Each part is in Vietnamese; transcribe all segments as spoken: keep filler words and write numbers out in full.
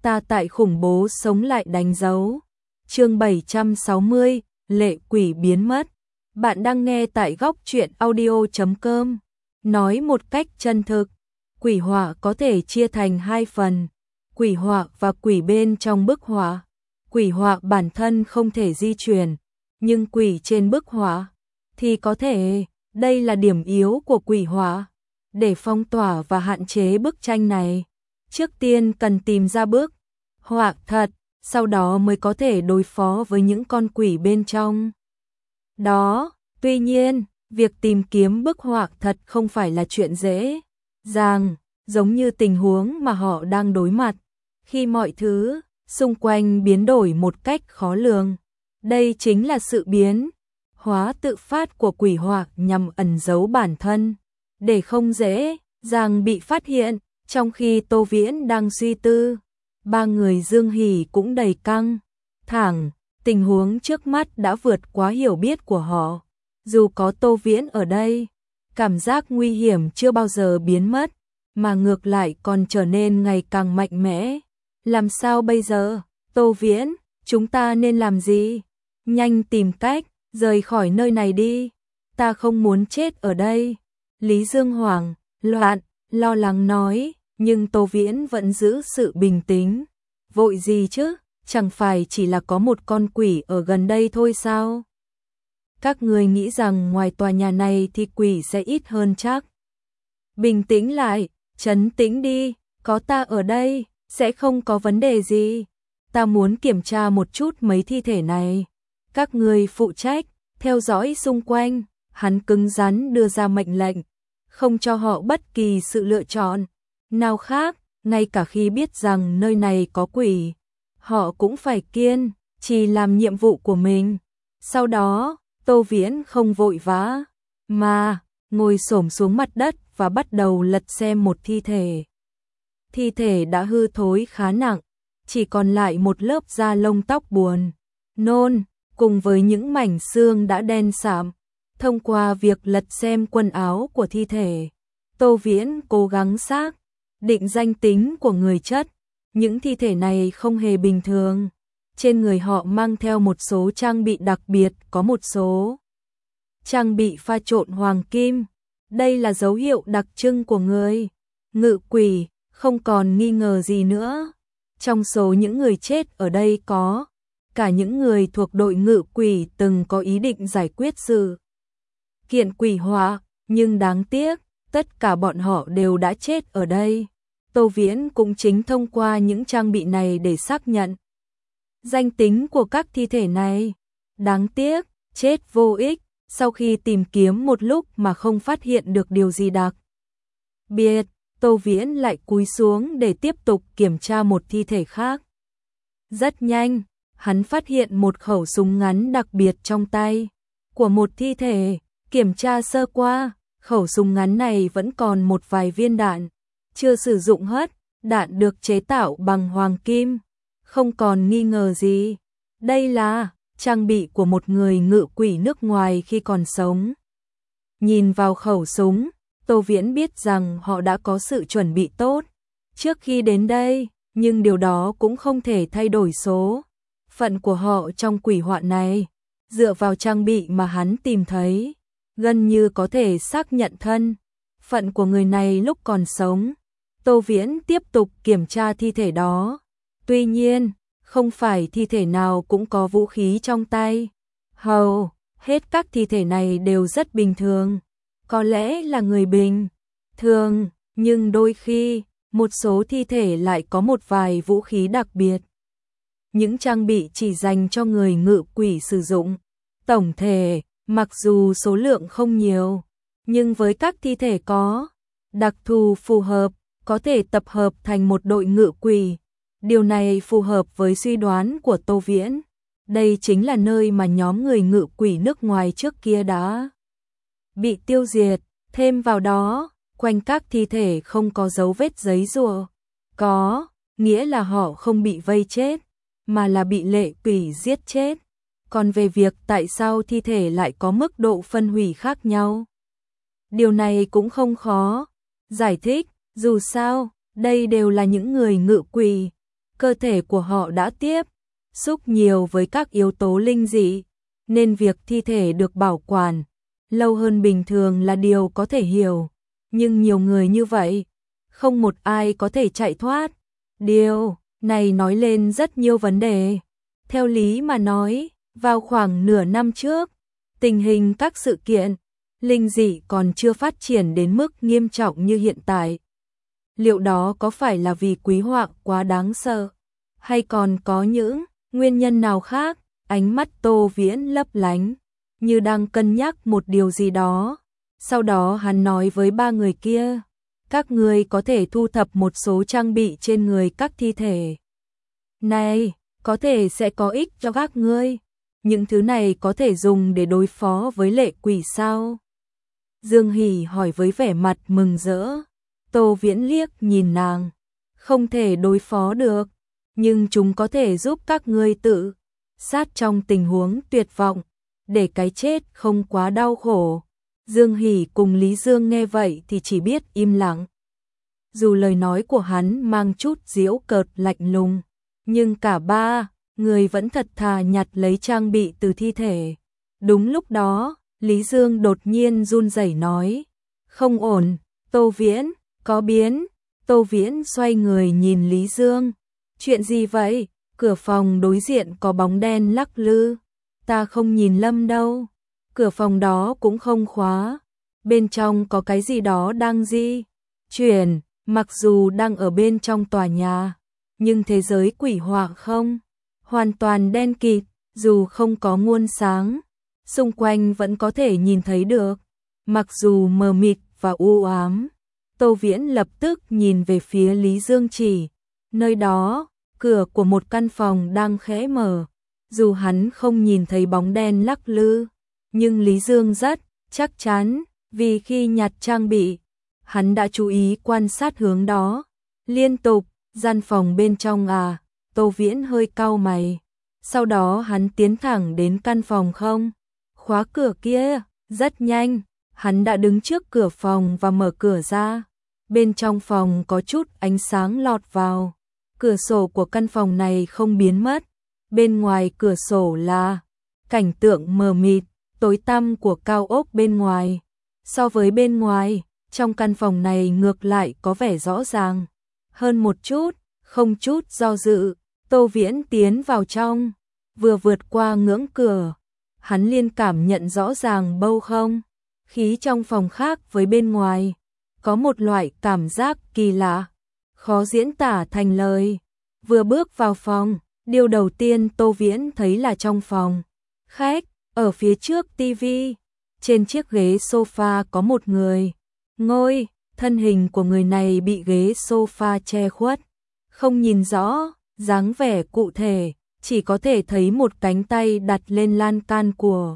ta tại khủng bố sống lại đánh dấu. Chương bảy trăm sáu mươi, lệ quỷ biến mất. Bạn đang nghe tại góc truyện audio chấm com. Nói một cách chân thực, quỷ họa có thể chia thành hai phần, quỷ họa và quỷ bên trong bức họa. Quỷ họa bản thân không thể di chuyển, nhưng quỷ trên bức họa thì có thể. Đây là điểm yếu của quỷ họa. Để phong tỏa và hạn chế bức tranh này, trước tiên cần tìm ra bức họa thật, sau đó mới có thể đối phó với những con quỷ bên trong đó. Tuy nhiên, việc tìm kiếm bức họa thật không phải là chuyện dễ dàng, giống như tình huống mà họ đang đối mặt, khi mọi thứ xung quanh biến đổi một cách khó lường. Đây chính là sự biến hóa tự phát của quỷ họa nhằm ẩn giấu bản thân, để không dễ dàng bị phát hiện. Trong khi Tô Viễn đang suy tư, ba người Dương Hỉ cũng đầy căng thẳng, tình huống trước mắt đã vượt quá hiểu biết của họ. Dù có Tô Viễn ở đây, cảm giác nguy hiểm chưa bao giờ biến mất, mà ngược lại còn trở nên ngày càng mạnh mẽ. Làm sao bây giờ? Tô Viễn, chúng ta nên làm gì? Nhanh tìm cách rời khỏi nơi này đi, ta không muốn chết ở đây. Lý Dương hoảng loạn, lo lắng nói, nhưng Tô Viễn vẫn giữ sự bình tĩnh. Vội gì chứ, chẳng phải chỉ là có một con quỷ ở gần đây thôi sao? Các người nghĩ rằng ngoài tòa nhà này thì quỷ sẽ ít hơn chắc. Bình tĩnh lại, trấn tĩnh đi, có ta ở đây, sẽ không có vấn đề gì. Ta muốn kiểm tra một chút mấy thi thể này. Các người phụ trách theo dõi xung quanh. Hắn cứng rắn đưa ra mệnh lệnh, không cho họ bất kỳ sự lựa chọn nào khác. Ngay cả khi biết rằng nơi này có quỷ, họ cũng phải kiên trì làm nhiệm vụ của mình. Sau đó, Tô Viễn không vội vã, mà ngồi xổm xuống mặt đất và bắt đầu lật xem một thi thể. Thi thể đã hư thối khá nặng, chỉ còn lại một lớp da lông tóc buồn nôn, cùng với những mảnh xương đã đen sạm. Thông qua việc lật xem quần áo của thi thể, Tô Viễn cố gắng xác định danh tính của người chất. Những thi thể này không hề bình thường. Trên người họ mang theo một số trang bị đặc biệt, có một số trang bị pha trộn hoàng kim. Đây là dấu hiệu đặc trưng của người ngự quỷ, không còn nghi ngờ gì nữa. Trong số những người chết ở đây có cả những người thuộc đội ngự quỷ từng có ý định giải quyết sự kiện quỷ họa, nhưng đáng tiếc, tất cả bọn họ đều đã chết ở đây. Tô Viễn cũng chính thông qua những trang bị này để xác nhận danh tính của các thi thể này. Đáng tiếc, chết vô ích, sau khi tìm kiếm một lúc mà không phát hiện được điều gì đặc biệt, Tô Viễn lại cúi xuống để tiếp tục kiểm tra một thi thể khác. Rất nhanh, hắn phát hiện một khẩu súng ngắn đặc biệt trong tay của một thi thể. Kiểm tra sơ qua, khẩu súng ngắn này vẫn còn một vài viên đạn chưa sử dụng hết, đạn được chế tạo bằng hoàng kim. Không còn nghi ngờ gì, đây là trang bị của một người ngự quỷ nước ngoài khi còn sống. Nhìn vào khẩu súng, Tô Viễn biết rằng họ đã có sự chuẩn bị tốt trước khi đến đây, nhưng điều đó cũng không thể thay đổi số phận của họ trong quỷ họa này. Dựa vào trang bị mà hắn tìm thấy, gần như có thể xác nhận thân phận của người này lúc còn sống. Tô Viễn tiếp tục kiểm tra thi thể đó. Tuy nhiên, không phải thi thể nào cũng có vũ khí trong tay. Hầu hết các thi thể này đều rất bình thường. Có lẽ là người bình thường, nhưng đôi khi, một số thi thể lại có một vài vũ khí đặc biệt. Những trang bị chỉ dành cho người ngự quỷ sử dụng. Tổng thể, mặc dù số lượng không nhiều, nhưng với các thi thể có đặc thù phù hợp, có thể tập hợp thành một đội ngự quỷ. Điều này phù hợp với suy đoán của Tô Viễn. Đây chính là nơi mà nhóm người ngự quỷ nước ngoài trước kia đã bị tiêu diệt. Thêm vào đó, quanh các thi thể không có dấu vết giấy rùa. Có, nghĩa là họ không bị vây chết, mà là bị lệ quỷ giết chết. Còn về việc tại sao thi thể lại có mức độ phân hủy khác nhau, điều này cũng không khó giải thích. Dù sao, đây đều là những người ngự quỷ, cơ thể của họ đã tiếp xúc nhiều với các yếu tố linh dị, nên việc thi thể được bảo quản lâu hơn bình thường là điều có thể hiểu, nhưng nhiều người như vậy, không một ai có thể chạy thoát. Điều này nói lên rất nhiều vấn đề. Theo lý mà nói, vào khoảng nửa năm trước, tình hình các sự kiện linh dị còn chưa phát triển đến mức nghiêm trọng như hiện tại. Liệu đó có phải là vì quý hoạn quá đáng sợ, hay còn có những nguyên nhân nào khác? Ánh mắt Tô Viễn lấp lánh, như đang cân nhắc một điều gì đó. Sau đó hắn nói với ba người kia, các người có thể thu thập một số trang bị trên người các thi thể này, có thể sẽ có ích cho các ngươi. Những thứ này có thể dùng để đối phó với lệ quỷ sao? Dương Hỷ hỏi với vẻ mặt mừng rỡ. Tô Viễn liếc nhìn nàng, không thể đối phó được, nhưng chúng có thể giúp các ngươi tự sát trong tình huống tuyệt vọng, để cái chết không quá đau khổ. Dương Hỷ cùng Lý Dương nghe vậy thì chỉ biết im lặng. Dù lời nói của hắn mang chút giễu cợt lạnh lùng, nhưng cả ba người vẫn thật thà nhặt lấy trang bị từ thi thể. Đúng lúc đó, Lý Dương đột nhiên run rẩy nói, không ổn, Tô Viễn, có biến. Tô Viễn xoay người nhìn Lý Dương, chuyện gì vậy? Cửa phòng đối diện có bóng đen lắc lư. Ta không nhìn lầm đâu, cửa phòng đó cũng không khóa, bên trong có cái gì đó đang di chuyển. Mặc dù đang ở bên trong tòa nhà, nhưng thế giới quỷ họa không hoàn toàn đen kịt, dù không có nguồn sáng, xung quanh vẫn có thể nhìn thấy được. Mặc dù mờ mịt và u ám, Tô Viễn lập tức nhìn về phía Lý Dương chỉ. Nơi đó, cửa của một căn phòng đang khẽ mở. Dù hắn không nhìn thấy bóng đen lắc lư, nhưng Lý Dương rất chắc chắn, vì khi nhặt trang bị, hắn đã chú ý quan sát hướng đó. Liên tục, gian phòng bên trong à? Tô Viễn hơi cau mày. Sau đó hắn tiến thẳng đến căn phòng không khóa cửa kia. Rất nhanh, hắn đã đứng trước cửa phòng và mở cửa ra. Bên trong phòng có chút ánh sáng lọt vào. Cửa sổ của căn phòng này không biến mất. Bên ngoài cửa sổ là cảnh tượng mờ mịt, tối tăm của cao ốc bên ngoài. So với bên ngoài, trong căn phòng này ngược lại có vẻ rõ ràng hơn một chút. Không chút do dự, Tô Viễn tiến vào trong. Vừa vượt qua ngưỡng cửa, hắn liên cảm nhận rõ ràng bầu không khí trong phòng khác với bên ngoài. Có một loại cảm giác kỳ lạ, khó diễn tả thành lời. Vừa bước vào phòng, điều đầu tiên Tô Viễn thấy là trong phòng khách, ở phía trước tivi, trên chiếc ghế sofa có một người ngồi. Thân hình của người này bị ghế sofa che khuất, không nhìn rõ dáng vẻ cụ thể, chỉ có thể thấy một cánh tay đặt lên lan can của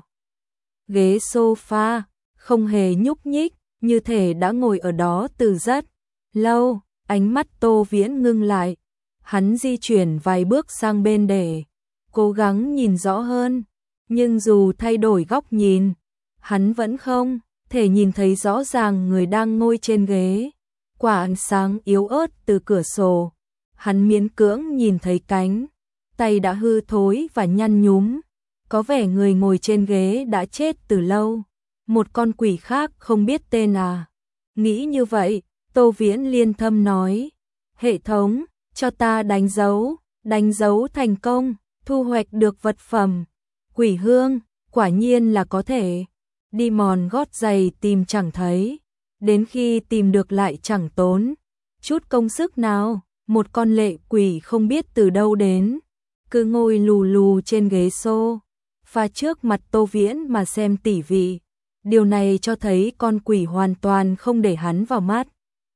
ghế sofa, không hề nhúc nhích, như thể đã ngồi ở đó từ rất lâu. Ánh mắt Tô Viễn ngưng lại, hắn di chuyển vài bước sang bên để cố gắng nhìn rõ hơn, nhưng dù thay đổi góc nhìn, hắn vẫn không thể nhìn thấy rõ ràng người đang ngồi trên ghế. Quả ánh sáng yếu ớt từ cửa sổ, hắn miễn cưỡng nhìn thấy cánh tay đã hư thối và nhăn nhúm, có vẻ người ngồi trên ghế đã chết từ lâu. Một con quỷ khác không biết tên à? Nghĩ như vậy, Tô Viễn liên thâm nói, hệ thống, cho ta đánh dấu, đánh dấu thành công, thu hoạch được vật phẩm quỷ hương. Quả nhiên là có thể đi mòn gót giày tìm chẳng thấy, đến khi tìm được lại chẳng tốn chút công sức nào. Một con lệ quỷ không biết từ đâu đến, cứ ngồi lù lù trên ghế xô pha trước mặt Tô Viễn mà xem tỉ vị. Điều này cho thấy con quỷ hoàn toàn không để hắn vào mắt,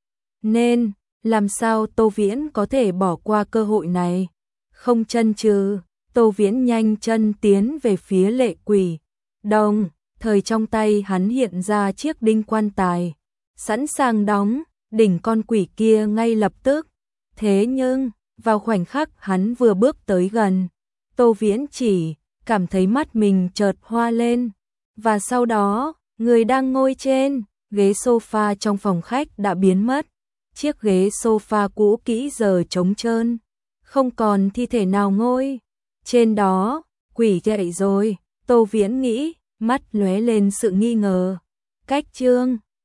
nên làm sao Tô Viễn có thể bỏ qua cơ hội này? Không chần chừ, Tô Viễn nhanh chân tiến về phía lệ quỷ. Đồng thời trong tay hắn hiện ra chiếc đinh quan tài, sẵn sàng đóng đỉnh con quỷ kia ngay lập tức. Thế nhưng, vào khoảnh khắc hắn vừa bước tới gần, Tô Viễn chỉ cảm thấy mắt mình chợt hoa lên, và sau đó, người đang ngồi trên ghế sofa trong phòng khách đã biến mất. Chiếc ghế sofa cũ kỹ giờ trống trơn, không còn thi thể nào ngồi trên đó, quỷ dậy rồi, Tô Viễn nghĩ, mắt lóe lên sự nghi ngờ. Cách chương